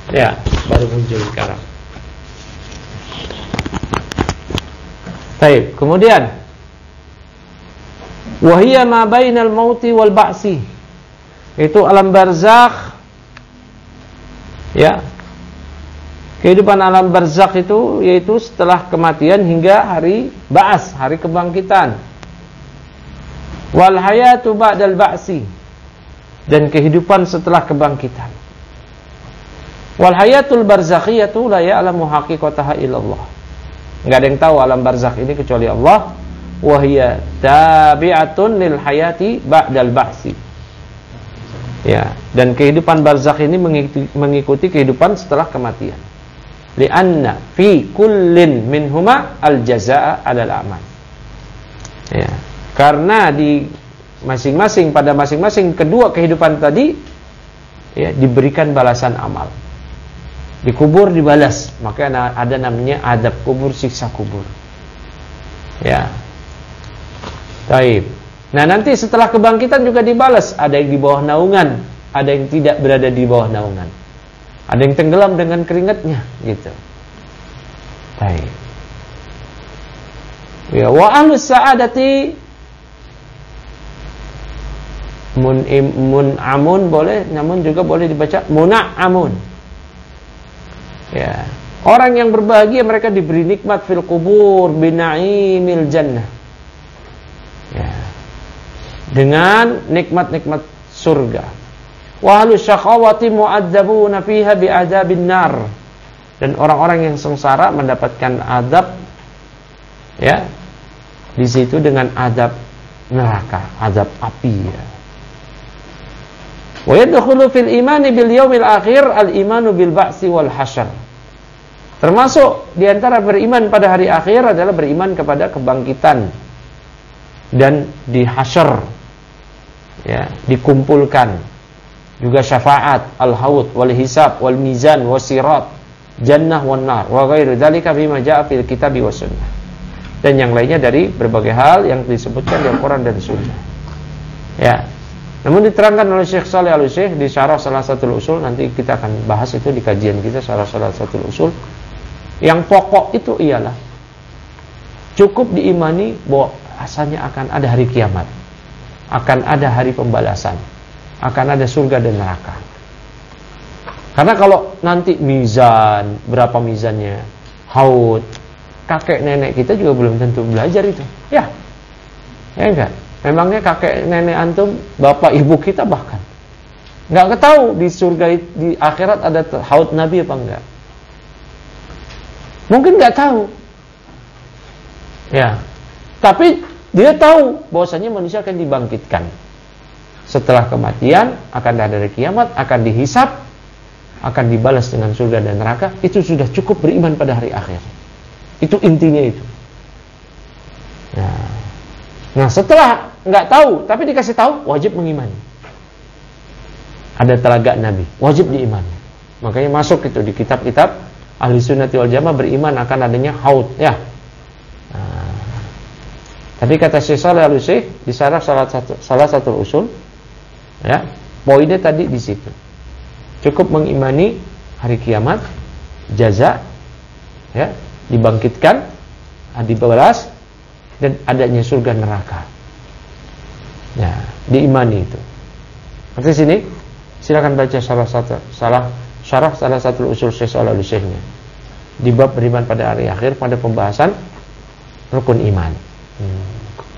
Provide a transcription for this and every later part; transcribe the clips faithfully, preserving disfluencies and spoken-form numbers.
Ya, baru muncul sekarang. Baik, kemudian wahiyya ma bainal mauti wal ba'si. Itu alam barzakh. Ya. Kehidupan alam barzakh itu yaitu setelah kematian hingga hari ba'as, hari kebangkitan. Wal hayatu ba'dal ba'si. Dan kehidupan setelah kebangkitan. Wal hayatul barzakhiyatu la ya'lamu haqiqataha illallah. Enggak ada yang tahu alam barzakh ini kecuali Allah. Wa hiya tabi'atun lil hayati ba'dal ba'si. Ya, dan kehidupan barzakh ini mengikuti, mengikuti kehidupan setelah kematian. Li'anna fi kullin minhuma al-jazaa'a 'alal amal. Ya, karena di masing-masing pada masing-masing kedua kehidupan tadi ya diberikan balasan amal. Dikubur dibalas, maka ada namanya adab kubur, siksa kubur. Ya. Taib. Nah, nanti setelah kebangkitan juga dibalas, ada yang di bawah naungan, ada yang tidak berada di bawah naungan. Ada yang tenggelam dengan keringatnya, gitu. Taib. Ya, wa ahlus sa'adati mun mun amun boleh, namun juga boleh dibaca muna'amun. Ya, orang yang berbahagia mereka diberi nikmat fil kubur binaimil jannah. Ya. Dengan nikmat-nikmat surga. Wa ahlus syaqawati mu'adzabuna fiha bi'adzabin nar. Dan orang-orang yang sengsara mendapatkan adab ya di situ dengan adab neraka, adab api ya. Wa yadkhulu fil imani bil yaumil akhir al imanu bil ba'si wal hasyr. Termasuk di antara beriman pada hari akhir adalah beriman kepada kebangkitan dan di hasyr. Ya, dikumpulkan. Juga syafaat, al-haud wal hisab wal mizan wasirat, jannah wan nar wa ghairu dzalika bima jaa fil kitabi was sunnah. Dan yang lainnya dari berbagai hal yang disebutkan di Al-Qur'an dan Sunnah. Ya. Namun diterangkan oleh Syekh Shalih Al-Utsaimin di Syarah Salasatul Usul, nanti kita akan bahas itu di kajian kita Syarah Salasatul Usul. Yang pokok itu ialah cukup diimani bahwa asalnya akan ada hari kiamat, akan ada hari pembalasan, akan ada surga dan neraka. Karena kalau nanti mizan, berapa mizannya, haud, kakek nenek kita juga belum tentu belajar itu. Ya, ya enggak. Memangnya kakek nenek antum, bapak ibu kita bahkan nggak ketahui di surga, di akhirat ada haud Nabi apa enggak? Mungkin nggak tahu. Ya, tapi dia tahu bahwasanya manusia akan dibangkitkan setelah kematian, akan ada hari kiamat, akan dihisab, akan dibalas dengan surga dan neraka. Itu sudah cukup beriman pada hari akhir. Itu intinya itu. Nah, nah setelah nggak tahu, tapi dikasih tahu, wajib mengimani. Ada telaga Nabi, wajib diimani. Makanya masuk itu di kitab-kitab Ahli Sunnati wal Jamaah beriman akan adanya haud, ya. Nah, tapi kata Syekh Shalih Al-Utsaimin di syarah salah satu salah satu usul, ya, poinnya tadi di situ. Cukup mengimani hari kiamat, jaza, ya, dibangkitkan, dibalas, dan adanya surga neraka. Ya, diimani itu. Nanti sini silakan baca salah satu salah syarah salah satu usul Syekh Shalih Al-Utsaimin di bab beriman pada hari akhir pada pembahasan rukun iman. Hmm.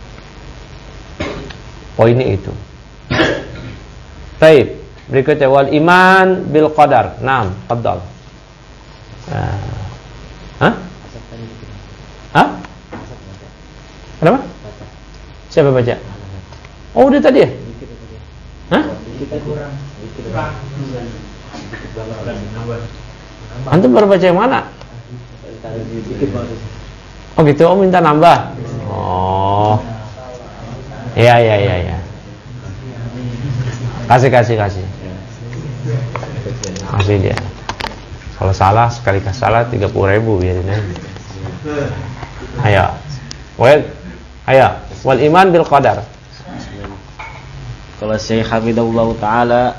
Poinnya itu. Baik, berikutnya wal iman bil qadar. Naam, tafadhal. Nah. Hah? Hah? Kenapa? Siapa baca? Oh, udah tadi ya? Hah? Antum baru baca yang mana? Oh gitu, oh minta nambah. Oh. Iya, iya, iya, iya. Kasih, kasih, kasih. Kasih dia. Kalau salah, sekali salah tiga puluh ribu biarin aja. Ayo. Well, ayo. Wal iman bil qadar. Kalau Syekh Hamidullah Ta'ala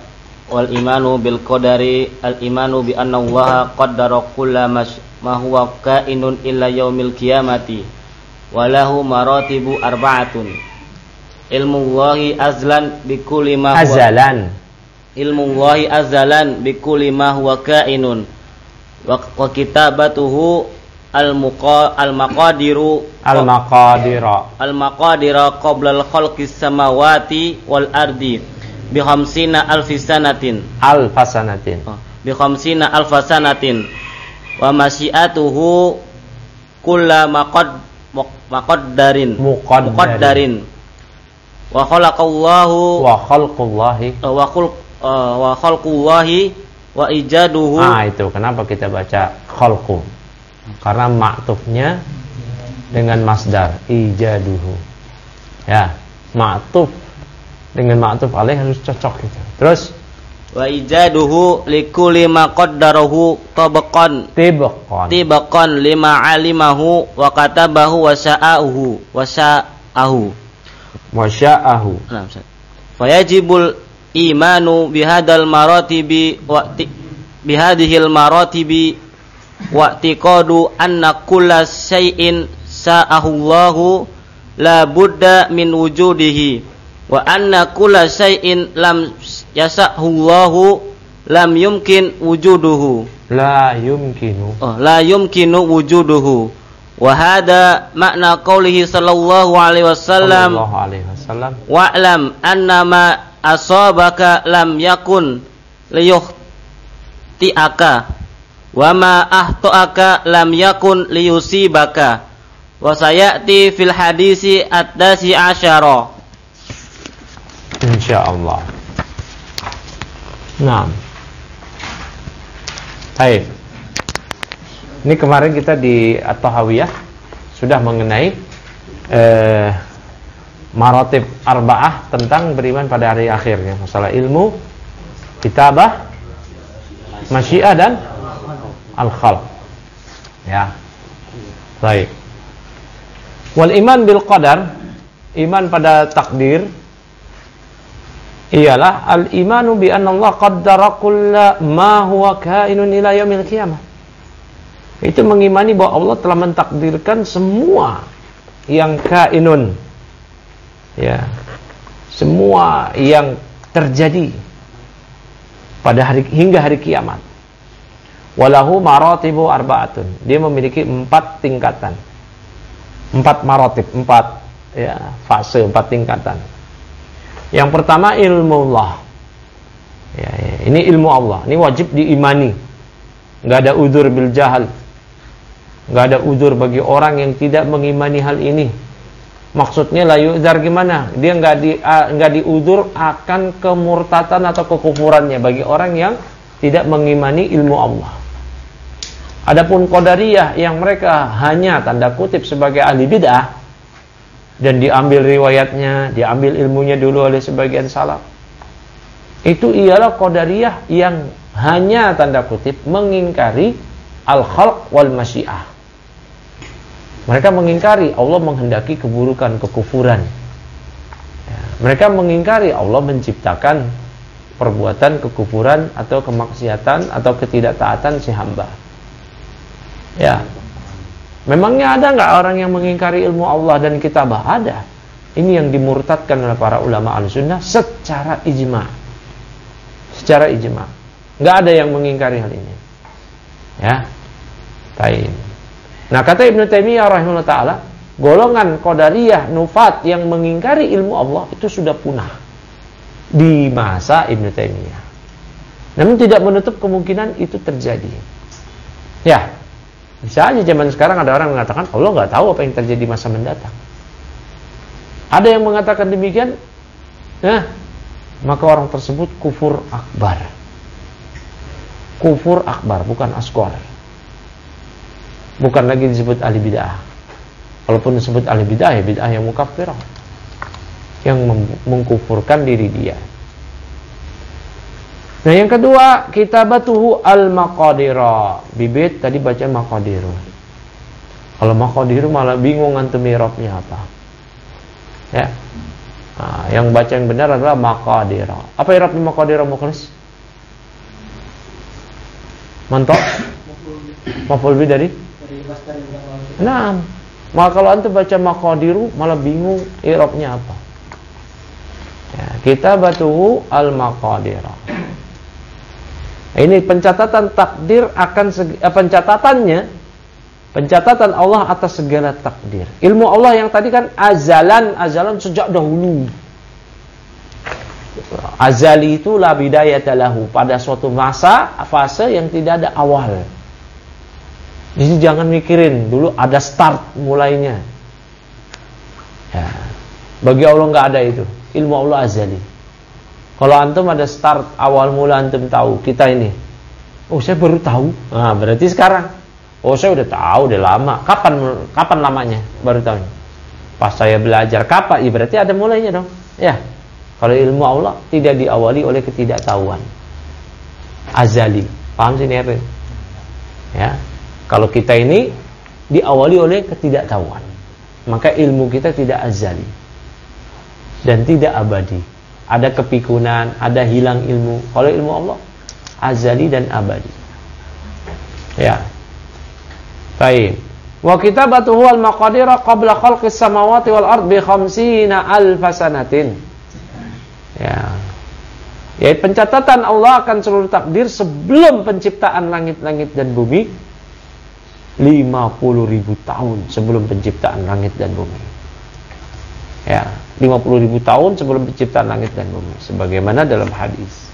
wal imanu bil qadari al imanu bi anna Allah qaddara kulla ma huwa kainun illa yaumil qiyamati wa lahu maratibu arba'atun. Ilmu Allahi azlan bi kulli ma huwa azalan ilmu Allahi azalan bi kulli ma huwa kainun wa kitabatuhu al-muqa al-maqadiru al-maqadira al-maqadira qabla al-khalqis samawati wal ardi bi khamsina alfi sanatin alfasanatin bi khamsina alfasanatin wa masyiatuhu kulla maqad maqaddarin muqaddarin wa khalaqallahu wa khalqullahi wa khulq wa khalqullahi wa ijaduhu. Ah, itu kenapa kita baca khalqu, karena ma'tufnya dengan masdar ijaduhu. Ya, ma'tuf dengan ma'tuf alaih harus cocok gitu. Terus wa ijaduhu likulli ma qaddarahu tabaqan tibaqan tibaqan lima alimahu wa katabahu wa sya'ahu wa sya'ahu wa sya'ahu. Nah, fayajibul imanu bihadal maratibi wa bihadhil maratibi wa tiqadu anna kulla syai'in sa'ahu Allahu la budda min wujudihi wa anna kulla syai'in lam yasa'hu Allahu lam yumkin wujuduhu la yumkinu oh, la yumkinu wujuduhu wa hada makna qaulihi sallallahu alaihi wasallam sallallahu alaihi wasallam wa'lam annama asabaka lam yakun liyukhti'aka wa ma ahto'aka lam yakun liyusibaka wa sayati fil hadisi at-tasi asyara. Insyaallah. Nah, baik. Ini kemarin kita di At-Tahawiyah sudah mengenai eh, maratib arba'ah tentang beriman pada hari akhir, ya. Masalah ilmu, kitabah, masyiah dan al-khalq. Ya. Baik. Wal iman bil qadar, iman pada takdir, ialah al-imanu bi anna Allah qaddara kulla ma huwa kainun ila yaumil qiyamah. Itu mengimani bahwa Allah telah mentakdirkan semua yang kainun, ya, semua yang terjadi pada hari hingga hari kiamat. Walahu maratibu arba'atun. Dia memiliki empat tingkatan. Empat maratib, empat ya, fase, empat tingkatan. Yang pertama ilmu Allah. Ya, ya, ini ilmu Allah. Ini wajib diimani. Enggak ada udzur bil jahal. Enggak ada udzur bagi orang yang tidak mengimani hal ini. Maksudnya la yu'dzar gimana? Dia enggak di enggak diudzur akan kemurtatan atau kekufurannya bagi orang yang tidak mengimani ilmu Allah. Adapun qadariyah yang mereka hanya tanda kutip sebagai ahli bid'ah dan diambil riwayatnya, diambil ilmunya dulu oleh sebagian salaf. Itu ialah qadariyah yang hanya tanda kutip mengingkari al-khalq wal masyiah. Mereka mengingkari Allah menghendaki keburukan, kekufuran. Ya, mereka mengingkari Allah menciptakan perbuatan kekufuran atau kemaksiatan atau ketidaktaatan si hamba. Ya, memangnya ada nggak orang yang mengingkari ilmu Allah dan kitabah? Ada. Ini yang dimurtadkan oleh para ulama al-sunnah secara ijma. Secara ijma. Nggak ada yang mengingkari hal ini. Ya, baik. Nah, kata Ibnu Taimiyah rahimahullah ta'ala, golongan qadariyah nufat yang mengingkari ilmu Allah itu sudah punah di masa Ibnu Taimiyah. Namun tidak menutup kemungkinan itu terjadi. Ya, bisa aja zaman sekarang ada orang mengatakan Allah nggak tahu apa yang terjadi masa mendatang. Ada yang mengatakan demikian, nah, maka orang tersebut kufur akbar. Kufur akbar, bukan asghar. Bukan lagi disebut ahli bid'ah. Walaupun disebut ahli bid'ah, ya bid'ah yang mukaffirah, yang mengkufurkan diri dia. Nah, yang kedua, kitabatuhu al-maqadira. Bibit tadi baca maqadiru. Kalau maqadiru malah bingung antum i'rabnya apa. Ya. Nah, yang baca yang benar adalah maqadira. Apa i'rabnya maqadira mukhlis? Mentok? Maf'ul bih dari? Nah, maka kalau antum baca maqadiru malah bingung i'rabnya apa. Ya, kita batuhu al-maqadira. Ini pencatatan takdir akan seg- eh, pencatatannya pencatatan Allah atas segala takdir. Ilmu Allah yang tadi kan azalan, azalan sejak dahulu. Azali itu la bidayata lahu, pada suatu masa, fase yang tidak ada awal. Jadi jangan mikirin dulu ada start mulainya. Ya. Bagi Allah nggak ada itu. Ilmu Allah azali. Kalau antum ada start awal mula antum tahu kita ini. Oh saya baru tahu. Nah berarti sekarang. Oh saya udah tahu udah lama. Kapan kapan lamanya baru tahu? Pas saya belajar. Kapan? Ya berarti ada mulainya dong. Ya. Kalau ilmu Allah tidak diawali oleh ketidaktahuan. Azali. Paham sini apa? Ya. Kalau kita ini diawali oleh ketidaktahuan, maka ilmu kita tidak azali dan tidak abadi. Ada kepikunan, ada hilang ilmu. Kalau ilmu Allah azali dan abadi. Ya. Baik. Wa kitabatuhu al-maqadira qabla khalqis samawati wal ard bi khamsina alf sanatin. Ya. Yaitu pencatatan Allah akan seluruh takdir sebelum penciptaan langit-langit dan bumi lima puluh ribu tahun sebelum penciptaan langit dan bumi. Ya, lima puluh ribu tahun sebelum penciptaan langit dan bumi sebagaimana dalam hadis.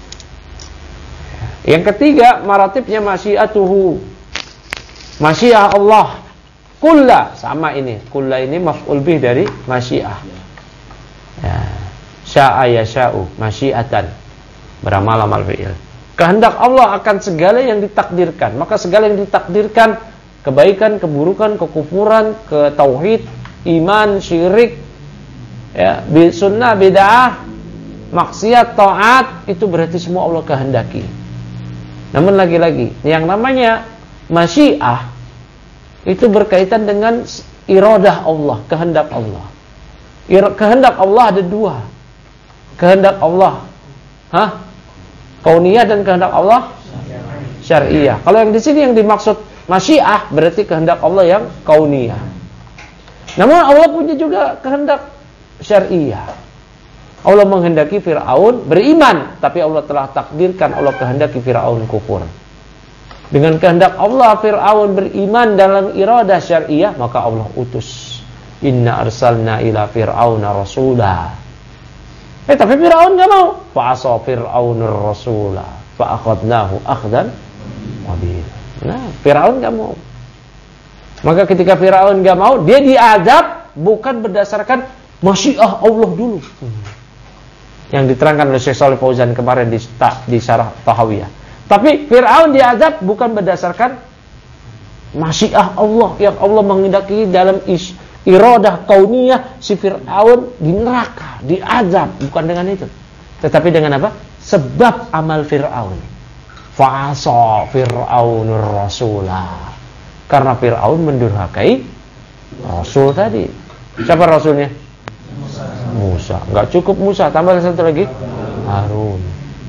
Ya. Yang ketiga, maratibnya masyiatuhu. Masyiah Allah kulla, sama ini. Kulla ini maf'ul bih dari masyiah. Ya. Sya'a yasha'u, masyiatan. Beramal amal fi'il. Kehendak Allah akan segala yang ditakdirkan. Maka segala yang ditakdirkan, kebaikan, keburukan, kekufuran, ketauhid, iman, syirik, ya, sunnah, bid'ah, maksiat, taat, itu berarti semua Allah kehendaki. Namun lagi-lagi, yang namanya masyiah itu berkaitan dengan iradah Allah, kehendak Allah. Kehendak Allah ada dua. Kehendak Allah, hah? Kauniyah dan kehendak Allah syariah. Kalau yang di sini yang dimaksud masyiah berarti kehendak Allah yang kauniyah. Namun Allah punya juga kehendak syariah. Allah menghendaki Fir'aun beriman, tapi Allah telah takdirkan Allah kehendaki Fir'aun kufur. Dengan kehendak Allah Fir'aun beriman dalam iradah syariah, maka Allah utus. Inna arsalna ila Fir'auna rasulah. Eh tapi Fir'aun enggak mau. Fa'asa Fir'aunur rasulah fa akhadnahu akhdan wabila. Nah, Fir'aun enggak mau. Maka ketika Fir'aun enggak mau, dia diadab bukan berdasarkan masyiah Allah dulu. Hmm. Yang diterangkan oleh Syekh Shalih Fauzan kemarin di di Syarah Tahawiyah. Tapi Fir'aun diadab bukan berdasarkan masyiah Allah yang Allah menghendaki dalam is iradah kauniyah, si Fir'aun di neraka, diazab, bukan dengan itu. Tetapi dengan apa? Sebab amal Fir'aun. Fa'asa Fir'aunur rasulah. Karena Fir'aun mendurhakai Rasul tadi. Siapa Rasulnya? Musa. Musa. Enggak cukup Musa, tambah satu lagi, Harun.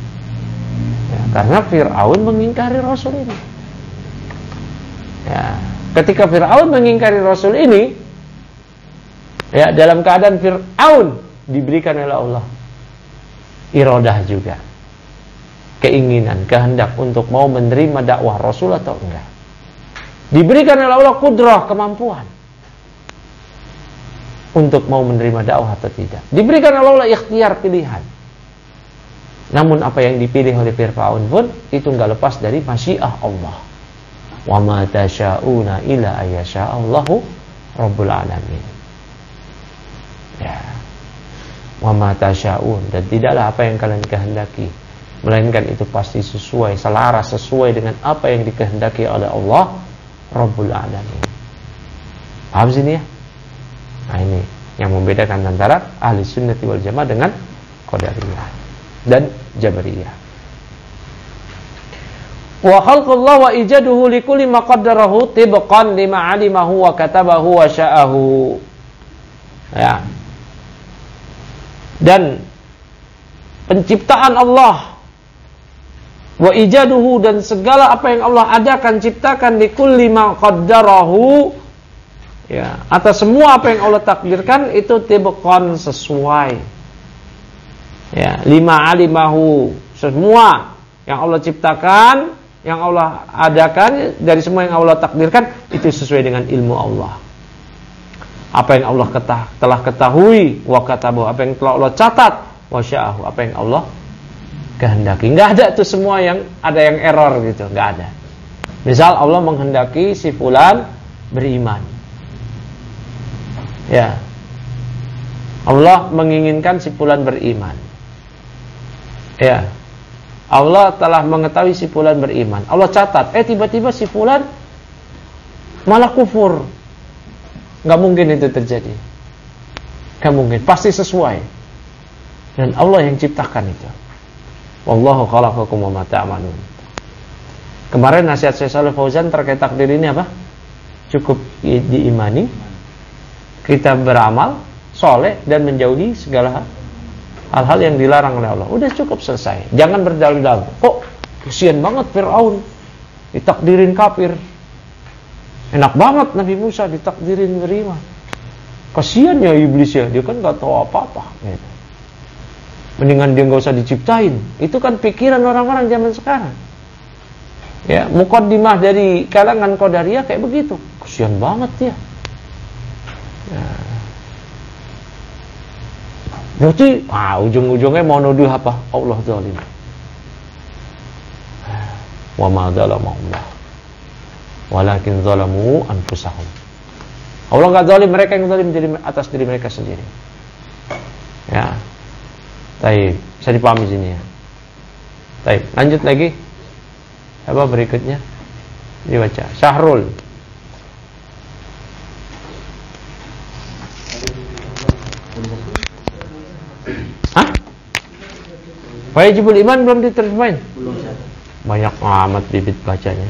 Ya, karena Fir'aun mengingkari Rasul ini. Ya, ketika Fir'aun mengingkari Rasul ini, ya, dalam keadaan Fir'aun diberikan oleh Allah iradah juga, keinginan, kehendak untuk mau menerima dakwah Rasul atau enggak. Diberikan oleh Allah kudrah, kemampuan untuk mau menerima dakwah atau tidak. Diberikan oleh Allah ikhtiar, pilihan. Namun apa yang dipilih oleh Fir'aun pun itu enggak lepas dari masyiah Allah. Wa ma tasya'una illa ayyasha'allahu rabbul alamin. Ya. Wa ma tasya'un, dan tidaklah apa yang kalian kehendaki melainkan itu pasti sesuai, selaras, sesuai dengan apa yang dikehendaki oleh Allah Rabbul Alamin. Paham sini ya? Nah ini yang membedakan antara ahli sunnati wal jamaah dengan qadariyah dan jabariyah. Wa khalqullah wa ijaduhu likulli ma qaddarahu tibqan lima alimahu wa katabahu wa sya'ahu. Ya. Dan penciptaan Allah Wa ijaduhu, dan segala apa yang Allah adakan, ciptakan, likulli ma qaddarahu, ya, atas semua apa yang Allah takdirkan itu tibqan, sesuai. Ya, lima alimahu, semua yang Allah ciptakan, yang Allah adakan, dari semua yang Allah takdirkan itu sesuai dengan ilmu Allah. Apa yang Allah ketah, telah ketahui, wa katabu, apa yang telah Allah catat, wa sya'ahu, apa yang Allah kehendaki. Enggak ada tuh semua yang ada yang error gitu, enggak ada. Misal Allah menghendaki si fulan beriman. Ya. Allah menginginkan si fulan beriman. Ya. Allah telah mengetahui si fulan beriman. Allah catat, eh tiba-tiba si fulan malah kufur. Enggak mungkin itu terjadi. Enggak mungkin, pasti sesuai. Dan Allah yang ciptakan itu. Wallahu khalaqakum wa ma ta'malun. Kemarin nasihat Syekh Shalih Fauzan terkait takdir ini apa? Cukup diimani, kita beramal soleh dan menjauhi segala hal-hal yang dilarang oleh Allah. Udah cukup, selesai. Jangan berdalil-dalil. Kok kesian banget Fir'aun ditakdirin kafir, enak banget Nabi Musa ditakdirin beriman. Kasian ya iblis ya, dia kan gak tahu apa-apa gitu. Mendingan dia gak usah diciptain. Itu kan pikiran orang-orang zaman sekarang. Ya, muqaddimah dari kalangan Qadariyah kayak begitu. Kasian banget dia. Ya. Berarti ah, ujung-ujungnya mau nuduh apa? Allah zalim. Wa ma zalama Allah, walakin zalamu anfusahum. Allah enggak zalim, mereka yang zalim diri atas diri mereka sendiri. Ya. Baik, bisa dipahami sini ya. Baik, lanjut lagi. Apa berikutnya? Dibaca. Syahrul. Hah? Wajibul iman belum diterjemahin? Belum. Banyak amat bibit bacanya.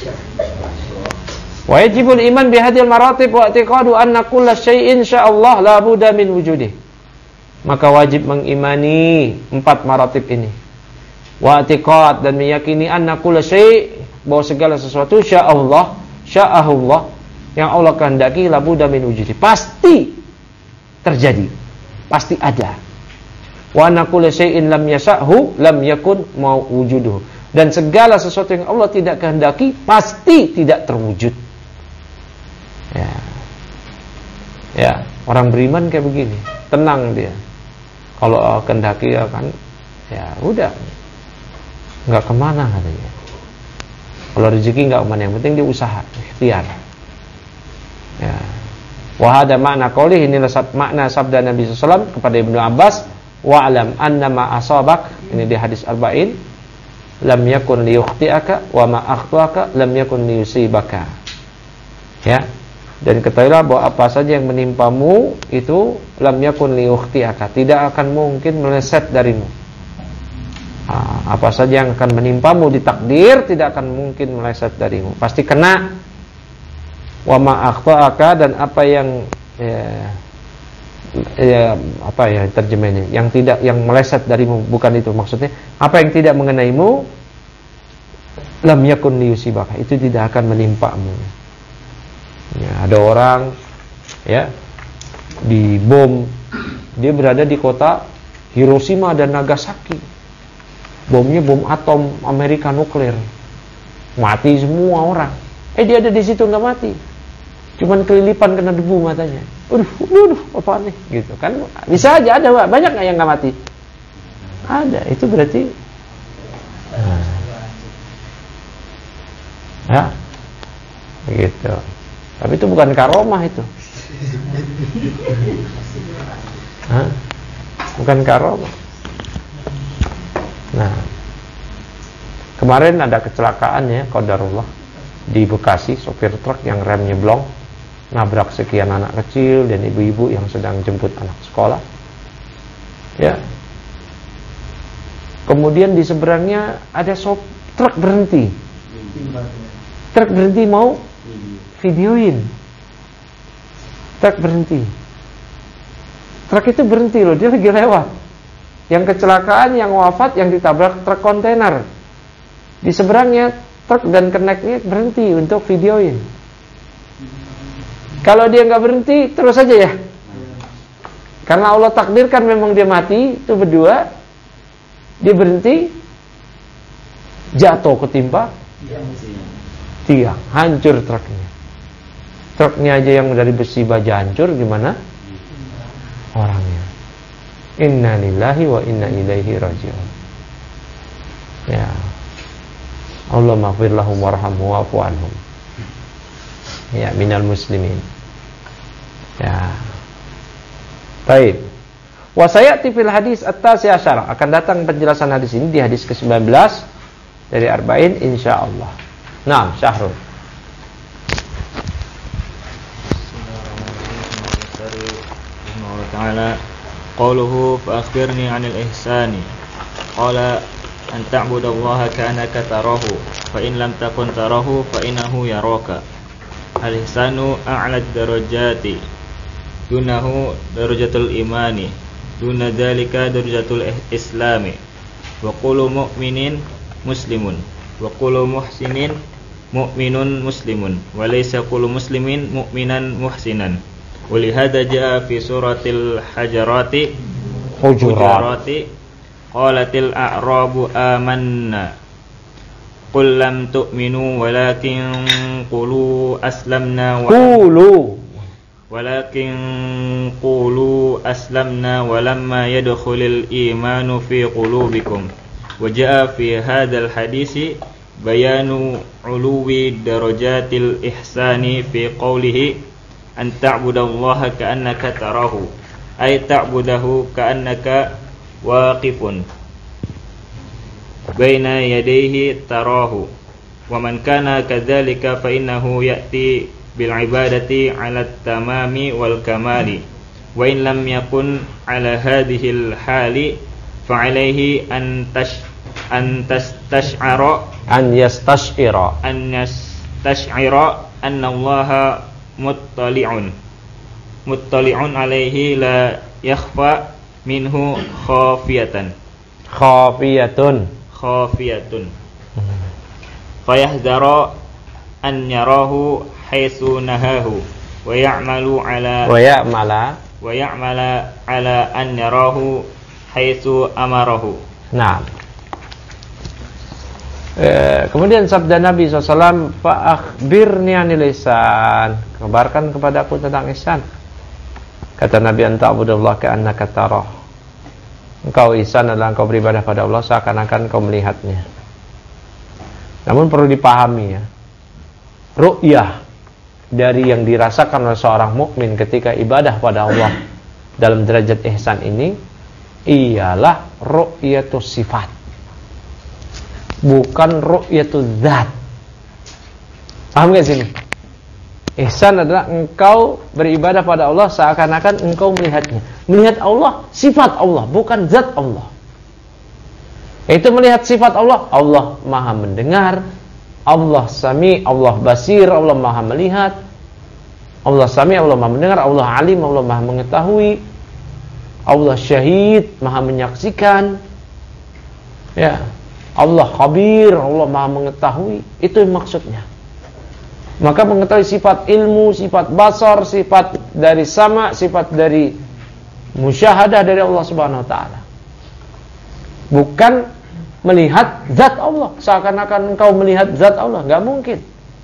Wajibul iman bihadil maratib wa i'tiqadu anna kulla syai'in sya'allah la budda min wujudih. Maka wajib mengimani empat maratib ini. Wa i'tiqad, dan meyakini anna kulla syai', bahwa segala sesuatu sya'allah, sya'ahullah, yang Allah kehendaki, la budda min wujudih, pasti terjadi, pasti ada. Wa anna kulla syai'in lam yasha'hu lam yakun mawujuduhu, dan segala sesuatu yang Allah tidak kehendaki pasti tidak terwujud. Ya. Ya, orang beriman kayak begini, tenang dia. Kalau kehendaki akan, ya udah, nggak kemana katanya. Kalau rezeki nggak kemana, yang penting dia usaha, ikhtiar. Ya. Wahada makna qaulih, inilah makna sabda Nabi sallallahu alaihi wasallam kepada Ibnu Abbas, wa'lam annama asabak, ini di hadis arba'in, lam yakun liyukhti'aka wa ma akhtu'aka lam yakun liyusibaka. Ya. Dan ketahuilah bahwa apa saja yang menimpamu itu lam yakun liyukhti'aka, tidak akan mungkin meleset darimu. Nah, apa saja yang akan menimpamu di takdir tidak akan mungkin meleset darimu, pasti kena. Wa ma akhtu'aka, dan apa yang ya, ya apa ya terjemahnya, yang tidak, yang meleset darimu, bukan itu maksudnya. Apa yang tidak mengenaimu, lam yakun liyusibaka, itu tidak akan menimpamu. Ya, ada orang ya di bom, dia berada di kota Hiroshima dan Nagasaki. Bomnya bom atom Amerika nuklir, mati semua orang. Eh dia ada di situ nggak mati, cuman kelilipan kena debu matanya. Aduh, aduh, apa nih? Gitu kan? Bisa aja ada, banyak nggak yang nggak mati? Ada. Itu berarti, nah, ya, gitu. Tapi itu bukan karomah itu. Hah? Bukan karomah. Nah, kemarin ada kecelakaan ya, qadarullah, di Bekasi, sopir truk yang remnya blong nabrak sekian anak kecil dan ibu-ibu yang sedang jemput anak sekolah. Ya. Kemudian di seberangnya ada sop truk berhenti. Truk berhenti mau videoin. Truk berhenti. Truk itu berhenti loh, dia lagi lewat. Yang kecelakaan, yang wafat, yang ditabrak truk kontainer. Di seberangnya truk dan keneknya berhenti untuk videoin. Kalau dia nggak berhenti, terus aja ya. Karena Allah takdirkan memang dia mati, itu berdua. Dia berhenti, jatuh ketimpa tiang, hancur truknya. Truknya aja yang dari besi baja hancur, gimana orangnya? Inna lillahi wa inna ilaihi raji'un. Ya, Allah maghfir lahum warhamhum wa'fu anhum. Ya, minal muslimin. Ya. Baik. Wa sayati fil hadis at-tasi asyara. Akan datang penjelasan hadis ini di hadis ke sembilan belas dari Arba'in insyaallah. Naam, Syahrul. Bismillahirrahmanirrahim. Ta'ala qauluhu fa akhbirni 'anil ihsani. Qala an ta'budallaha ka'annaka tarahu fa in lam takun tarahu fa innahu yaraka. Al-ihsanu a'la darajati dunahu darajatul imani duna dzalika darajatul islami wa qulu mu'minin muslimun wa qulu muhsinin mu'minun muslimun wa laysa qulu muslimin mu'minan muhsinan wa li hadza jaa fi suratil hajarati hujurati qalatil a'rabu amanna qul lam tu'minu walakin qulu aslamna wa qulu walakin qulu aslamna walamma yadkhulul imanu fi qulubikum wa jaa fi hadzal hadisi bayanu uluwi darajatil ihsani fi qawlihi an ta'budallaha ka'annaka tarahu ay ta'budahu ka'annaka waqifun baina yadayhi tarahu wa man kana kadzalika fa innahu ya'ti bil ibadati 'ala tamami wal kamali wa in lam yakun 'ala hadhihi al hali fa 'alayhi an tash an tastash'ara an yastash'ira an yastash'ira anna Allaha muttali'un muttali'un 'alayhi la yakhfa minhu khafiyatan khafiyatun khafiyatun fayahdharu an yarahu haitsu nahahu wa ya'malu ala wa ya'mala wa ya'mala ala an yarahu haitsu amarahu. Nah, eh, kemudian sabda Nabi shallallahu alaihi wasallam, fa akhbirni anil ihsan, kabarkan kepadaku tentang ihsan. Kata Nabi, anta abudullah ka'annaka tarah. Engkau ihsan adalah engkau beribadah pada Allah seakan-akan engkau melihatnya. Namun perlu dipahami ya, ru'yah dari yang dirasakan oleh seorang mukmin ketika ibadah pada Allah dalam derajat ihsan ini ialah ru'yatus sifat, bukan ru'yatul zat. Paham gak sini? Ihsan adalah engkau beribadah pada Allah seakan-akan engkau melihatnya. Melihat Allah, sifat Allah, bukan zat Allah. Itu melihat sifat Allah. Allah maha mendengar, Allah sami, Allah basir, Allah maha melihat. Allah sami, Allah maha mendengar, Allah alim, Allah maha mengetahui. Allah syahid, maha menyaksikan. Ya, Allah khabir, Allah maha mengetahui. Itu maksudnya. Maka mengetahui sifat ilmu, sifat basar, sifat dari sama, sifat dari musyahadah dari Allah Subhanahu wa taala. Bukan melihat zat Allah, seakan-akan engkau melihat zat Allah, enggak mungkin.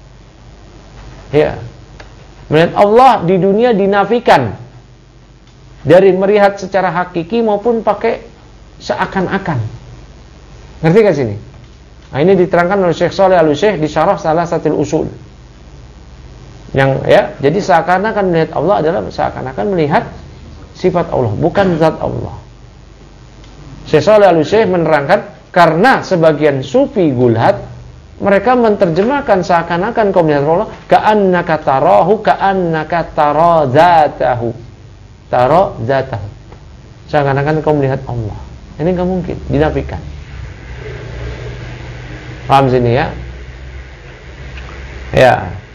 Ya. Melihat Allah di dunia dinafikan dari melihat secara hakiki maupun pakai seakan-akan. Ngerti gak sini? Nah, ini diterangkan oleh Syekh Shalih Al-Utsaimin di syarah Salasatil Usul. Yang ya, jadi seakan-akan melihat Allah adalah seakan-akan melihat sifat Allah, bukan zat Allah. Syekh Shalih Al-Utsaimin menerangkan karena sebagian sufi gulat mereka menerjemahkan seakan-akan kau melihat Allah, ka'annaka tarahu ka'annaka tara dzatahu. Tara dzatahu. Seakan-akan kau melihat Allah. Ini enggak mungkin, dinafikan. Paham sini ya? Ya.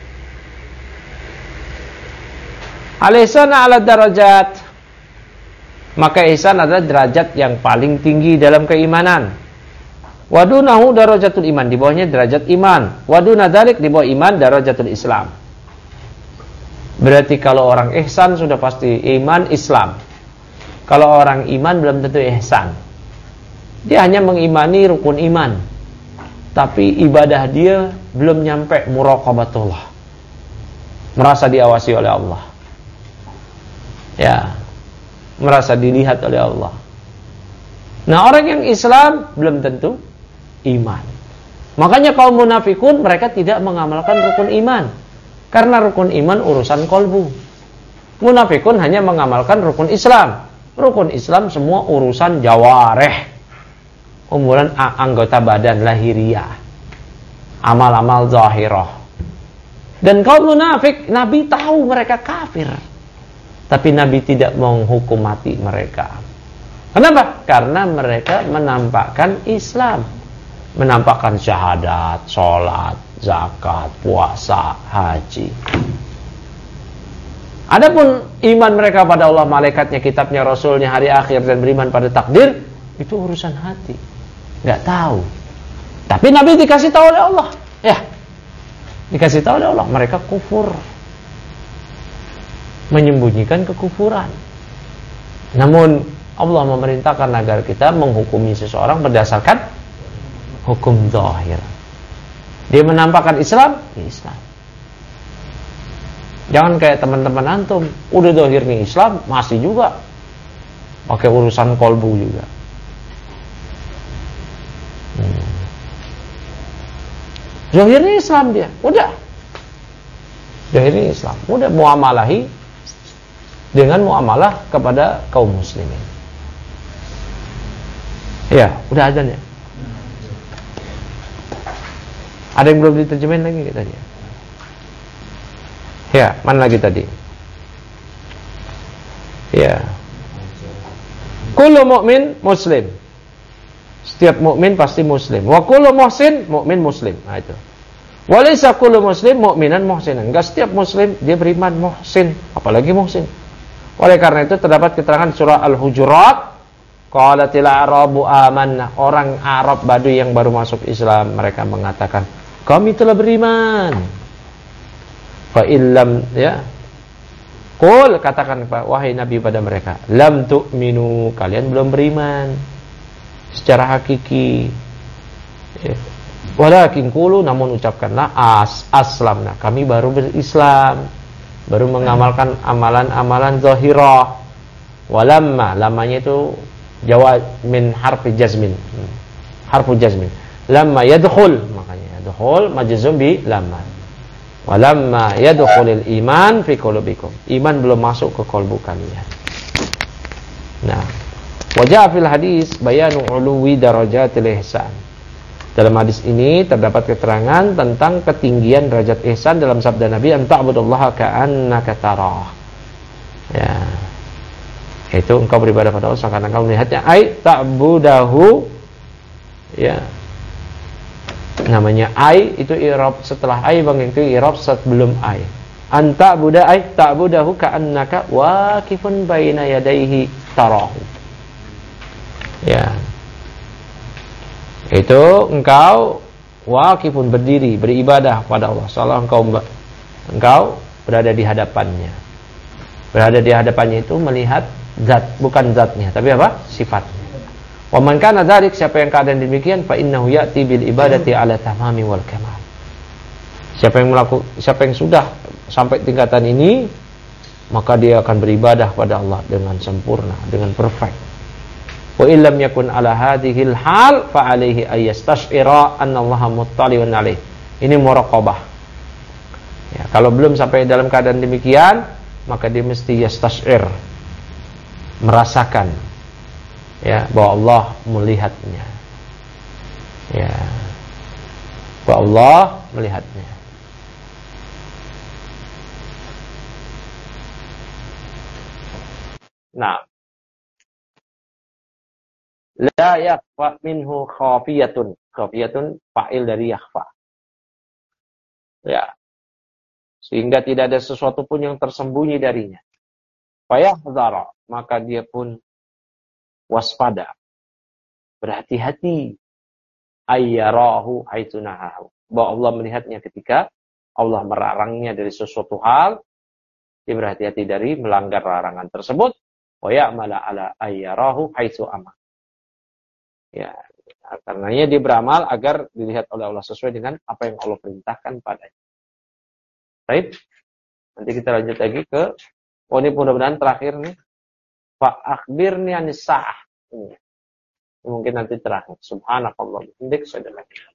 Al-ihsan ala darajat. Maka ihsan adalah derajat yang paling tinggi dalam keimanan. Wadunahu darajatul iman, di bawahnya derajat iman. Waduna dzalik, di bawah iman darajatul Islam. Berarti kalau orang ihsan sudah pasti iman Islam. Kalau orang iman belum tentu ihsan. Dia hanya mengimani rukun iman, tapi ibadah dia belum nyampe muraqabatullah, merasa diawasi oleh Allah, ya, merasa dilihat oleh Allah. Nah, orang yang Islam belum tentu iman. Makanya kaum munafikun mereka tidak mengamalkan rukun iman, karena rukun iman urusan kolbu. Munafikun hanya mengamalkan rukun Islam. Rukun Islam semua urusan jawareh, umuran anggota badan lahiriah, amal-amal zahirah. Dan kaum munafik, Nabi tahu mereka kafir, tapi Nabi tidak menghukum mati mereka. Kenapa? Karena mereka menampakkan Islam, menampakkan syahadat, sholat, zakat, puasa, haji. Adapun iman mereka pada Allah, malaikatnya, kitabnya, rasulnya, hari akhir, dan beriman pada takdir, itu urusan hati, nggak tahu. Tapi Nabi dikasih tahu oleh Allah, ya, dikasih tahu oleh Allah, mereka kufur, menyembunyikan kekufuran. Namun Allah memerintahkan agar kita menghukumi seseorang berdasarkan hukum zahir. Dia menampakkan Islam, ya Islam. Jangan kayak teman-teman antum, udah zahirnya Islam, masih juga pakai urusan kolbu juga. Hmm. Zahirnya Islam dia, udah. Zahirnya Islam, udah muamalahi dengan muamalah kepada kaum muslimin. Ya, udah azan ya. Ada yang belum diterjemahin lagi tadi? Ya, mana lagi tadi? Ya. Kullu mu'min muslim. Setiap mukmin pasti muslim. Wa kullu muhsin mukmin muslim. Nah itu. Walaysa kullu muslim mu'minan muhsinan. Enggak setiap muslim dia beriman muhsin, apalagi muhsin. Oleh karena itu terdapat keterangan surah Al-Hujurat, qalatil a'rabu amanna. Orang Arab Baduy yang baru masuk Islam, mereka mengatakan, kami telah beriman. Fa illam, ya, qul, katakan wahai Nabi pada mereka, lam tu'minu, kalian belum beriman secara hakiki, ya. Walakin qulu, namun ucapkanlah, as aslamna, kami baru berislam, baru mengamalkan amalan-amalan zahirah. Walamma, lamanya itu jawab min harfi jazmin, harfu jazmin. Lamma yadkhul, makanya yadkhul majzum bi lamma. Walamma yadkhulul iman fi qulubikum, iman belum masuk ke kalbu kalian. Nah, wajah fil hadis bayanu uluwi darajatil ihsan. Dalam hadis ini terdapat keterangan tentang ketinggian derajat ihsan dalam sabda Nabi, an ta'budallaha ka'annaka tarah. Ya. Itu engkau beribadah pada Allah seakan engkau melihatnya, ai ta'budahu, ya. Namanya ai itu i'rab setelah ai, bang, itu i'rab sebelum ai. Anta buda ai ta'budahu ka'annaka waqifun baina yadayhi tarahu. Ya. Itu engkau waqifun, berdiri, beribadah pada Allah seolah engkau engkau berada di hadapannya. Berada di hadapannya itu melihat zat, bukan zatnya, tapi apa? Sifatnya. Wa man kana dzalik, siapa yang keadaan demikian, fa innahu ya'ti bil ibadati ala tamami wal kamal. Siapa yang melakukan, siapa yang sudah sampai tingkatan ini, maka dia akan beribadah pada Allah dengan sempurna, dengan perfect. Wa illam yakun ala hadhil hal fa alaihi ayastashira anna Allah muttali'un alaih. Ini muraqabah. Ya, kalau belum sampai dalam keadaan demikian, maka dia mesti yastashir, merasakan, ya, bahwa Allah melihatnya, ya, bahwa Allah melihatnya. Nah, la yakhfa minhu khafiyatun. Khafiyatun fa'il dari yakhfa, ya, sehingga tidak ada sesuatu pun yang tersembunyi darinya. Fayahdhara, maka dia pun waspada, berhati-hati ayyarahu haitsu nahahu. Bahwa Allah melihatnya ketika Allah melarangnya dari sesuatu hal, dia berhati-hati dari melanggar larangan tersebut. Wa ya'mala ala ayyarahu haitsu amara. Ya, karenanya dia beramal agar dilihat oleh Allah sesuai dengan apa yang Allah perintahkan padanya. Baik. Nanti kita lanjut lagi ke oh ini mudah-mudahan terakhir nih. Fa akhbirni anis sa'ah. Ini mungkin nanti terakhir. Subhanakallah. Indik saudara.